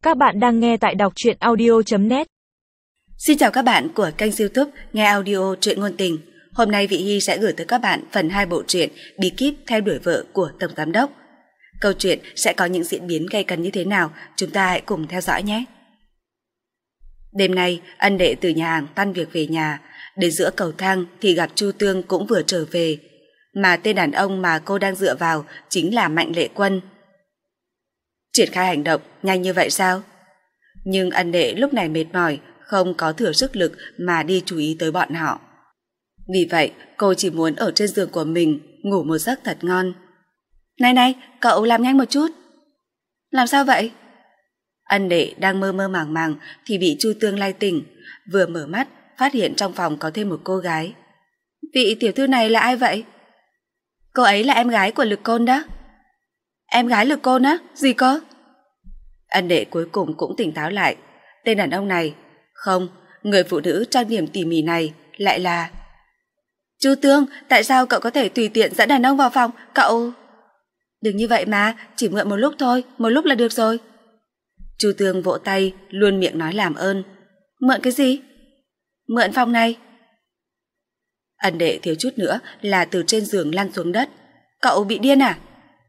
Các bạn đang nghe tại đọc truyện audio.net. Xin chào các bạn của kênh YouTube Nghe Audio Truyện Ngôn Tình. Hôm nay Vị Hy sẽ gửi tới các bạn phần 2 bộ truyện Bí kíp theo đuổi vợ của Tổng Giám Đốc. Câu chuyện sẽ có những diễn biến gay cấn như thế nào, chúng ta hãy cùng theo dõi nhé. Đêm nay, Ân Đệ từ nhà hàng tan việc về nhà, đến giữa cầu thang thì gặp Chu Tương cũng vừa trở về, mà tên đàn ông mà cô đang dựa vào chính là Mạnh Lệ Quân. Triển khai hành động nhanh như vậy sao? Nhưng Ân Đệ lúc này mệt mỏi, không có thừa sức lực mà đi chú ý tới bọn họ. Vì vậy, cô chỉ muốn ở trên giường của mình ngủ một giấc thật ngon. Này, cậu làm nhanh một chút. Làm sao vậy? Ân Đệ đang mơ mơ màng màng thì bị Chu Tương lay tỉnh, vừa mở mắt phát hiện trong phòng có thêm một cô gái. Vị tiểu thư này là ai vậy? Cô ấy là em gái của Lực Côn đó. Em gái Lực Côn á? Gì cơ? Ân Đệ cuối cùng cũng tỉnh táo lại. Tên đàn ông này, không, người phụ nữ trang điểm tỉ mỉ này lại là... Chu Tương, tại sao cậu có thể tùy tiện dẫn đàn ông vào phòng? Cậu... Đừng như vậy mà, chỉ mượn một lúc thôi, một lúc là được rồi. Chu Tương vỗ tay, luôn miệng nói làm ơn. Mượn cái gì? Mượn phòng này. Ân Đệ thiếu chút nữa là từ trên giường lăn xuống đất. Cậu bị điên à?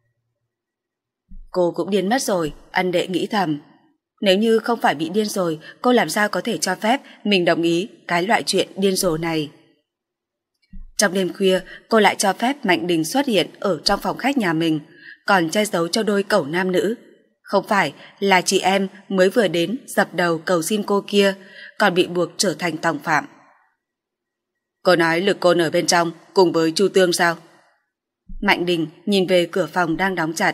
Cô cũng điên mất rồi, Ân Đệ nghĩ thầm. Nếu như không phải bị điên rồi, cô làm sao có thể cho phép mình đồng ý cái loại chuyện điên rồ này. Trong đêm khuya, cô lại cho phép Mạnh Đình xuất hiện ở trong phòng khách nhà mình, còn che giấu cho đôi cẩu nam nữ. Không phải là chị em mới vừa đến dập đầu cầu xin cô kia, còn bị buộc trở thành tòng phạm. Cô nói Lực Côn ở bên trong cùng với Chu Tương sao? Mạnh Đình nhìn về cửa phòng đang đóng chặt.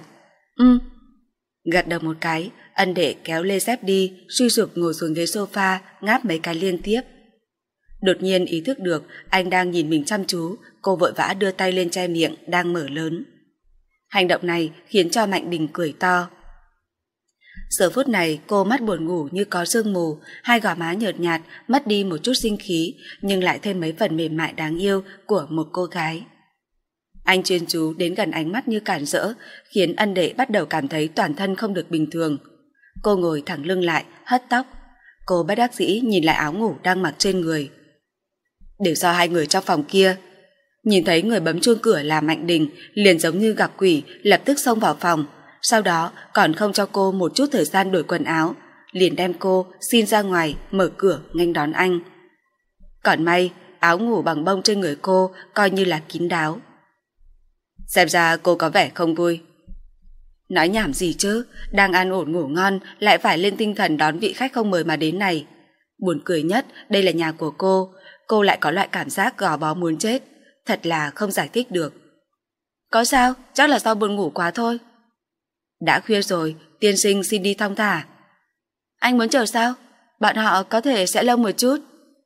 Gật đầu một cái, Ân Đệ kéo lê dép đi, suy sụp ngồi xuống ghế sofa, ngáp mấy cái liên tiếp. Đột nhiên ý thức được anh đang nhìn mình chăm chú, cô vội vã đưa tay lên che miệng đang mở lớn. Hành động này khiến cho Mạnh Đình cười to. Giờ phút này cô mắt buồn ngủ như có sương mù, hai gò má nhợt nhạt, mất đi một chút sinh khí, nhưng lại thêm mấy phần mềm mại đáng yêu của một cô gái. Anh chuyên chú đến gần ánh mắt như cản rỡ, khiến Ân Đệ bắt đầu cảm thấy toàn thân không được bình thường. Cô ngồi thẳng lưng lại, hất tóc. Cô bất đắc dĩ nhìn lại áo ngủ đang mặc trên người. Đều do hai người trong phòng kia. Nhìn thấy người bấm chuông cửa là Mạnh Đình, liền giống như gặp quỷ, lập tức xông vào phòng. Sau đó còn không cho cô một chút thời gian đổi quần áo, liền đem cô xin ra ngoài mở cửa nghênh đón anh. Còn may, áo ngủ bằng bông trên người cô coi như là kín đáo. Xem ra cô có vẻ không vui. Nói nhảm gì chứ, đang an ổn ngủ ngon lại phải lên tinh thần đón vị khách không mời mà đến này. Buồn cười nhất, đây là nhà của cô lại có loại cảm giác gò bó muốn chết, thật là không giải thích được. Có sao, chắc là do buồn ngủ quá thôi. Đã khuya rồi, tiên sinh xin đi thong thả. Anh muốn chờ sao? Bọn họ có thể sẽ lâu một chút.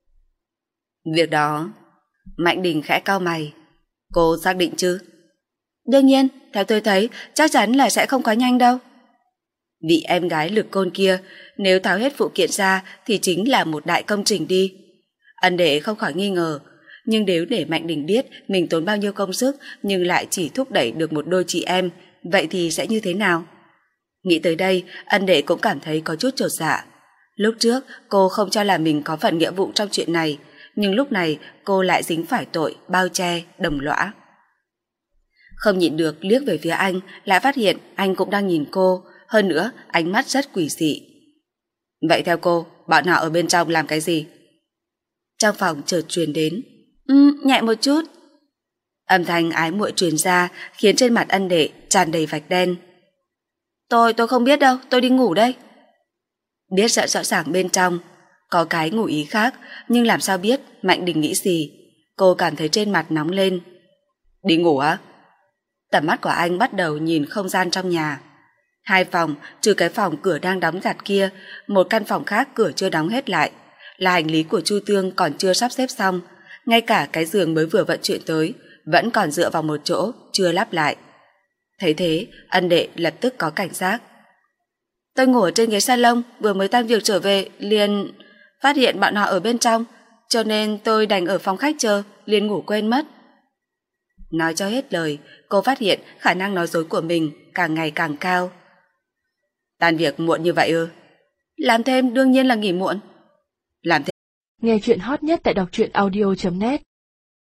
Việc đó... Mạnh Đình khẽ cau mày. Cô xác định chứ? Đương nhiên, theo tôi thấy chắc chắn là sẽ không quá nhanh đâu. Vị em gái Lực Côn kia, nếu tháo hết phụ kiện ra thì chính là một đại công trình đi. Ân Đệ không khỏi nghi ngờ, nhưng nếu để Mạnh Đình biết mình tốn bao nhiêu công sức nhưng lại chỉ thúc đẩy được một đôi chị em, vậy thì sẽ như thế nào? Nghĩ tới đây, Ân Đệ cũng cảm thấy có chút chột dạ. Lúc trước cô không cho là mình có phần nghĩa vụ trong chuyện này, nhưng lúc này cô lại dính phải tội bao che, đồng lõa. Không nhịn được liếc về phía anh, lại phát hiện anh cũng đang nhìn cô, hơn nữa ánh mắt rất quỷ dị. Vậy theo cô, bọn họ ở bên trong làm cái gì? Trong phòng chợt truyền đến. Nhẹ một chút. Âm thanh ái muội truyền ra khiến trên mặt Ân Đệ tràn đầy vạch đen. Tôi không biết đâu, tôi đi ngủ đây. Biết rõ ràng bên trong có cái ngụ ý khác, nhưng làm sao biết Mạnh Đình nghĩ gì. Cô cảm thấy trên mặt nóng lên. Đi ngủ á? Tầm mắt của anh bắt đầu nhìn không gian trong nhà. Hai phòng, trừ cái phòng cửa đang đóng chặt kia, một căn phòng khác cửa chưa đóng hết lại, là hành lý của Chu Tương còn chưa sắp xếp xong, ngay cả cái giường mới vừa vận chuyển tới vẫn còn dựa vào một chỗ chưa lắp lại. Thấy thế, Ân Đệ lập tức có cảnh giác. Tôi ngủ ở trên ghế salon, vừa mới tan việc trở về liền phát hiện bọn họ ở bên trong, cho nên tôi đành ở phòng khách chờ, liền ngủ quên mất. Nói cho hết lời, cô phát hiện khả năng nói dối của mình càng ngày càng cao. Tan việc muộn như vậy ư? Làm thêm đương nhiên là nghỉ muộn. Làm thêm. Nghe chuyện hot nhất tại đọc truyện audio.net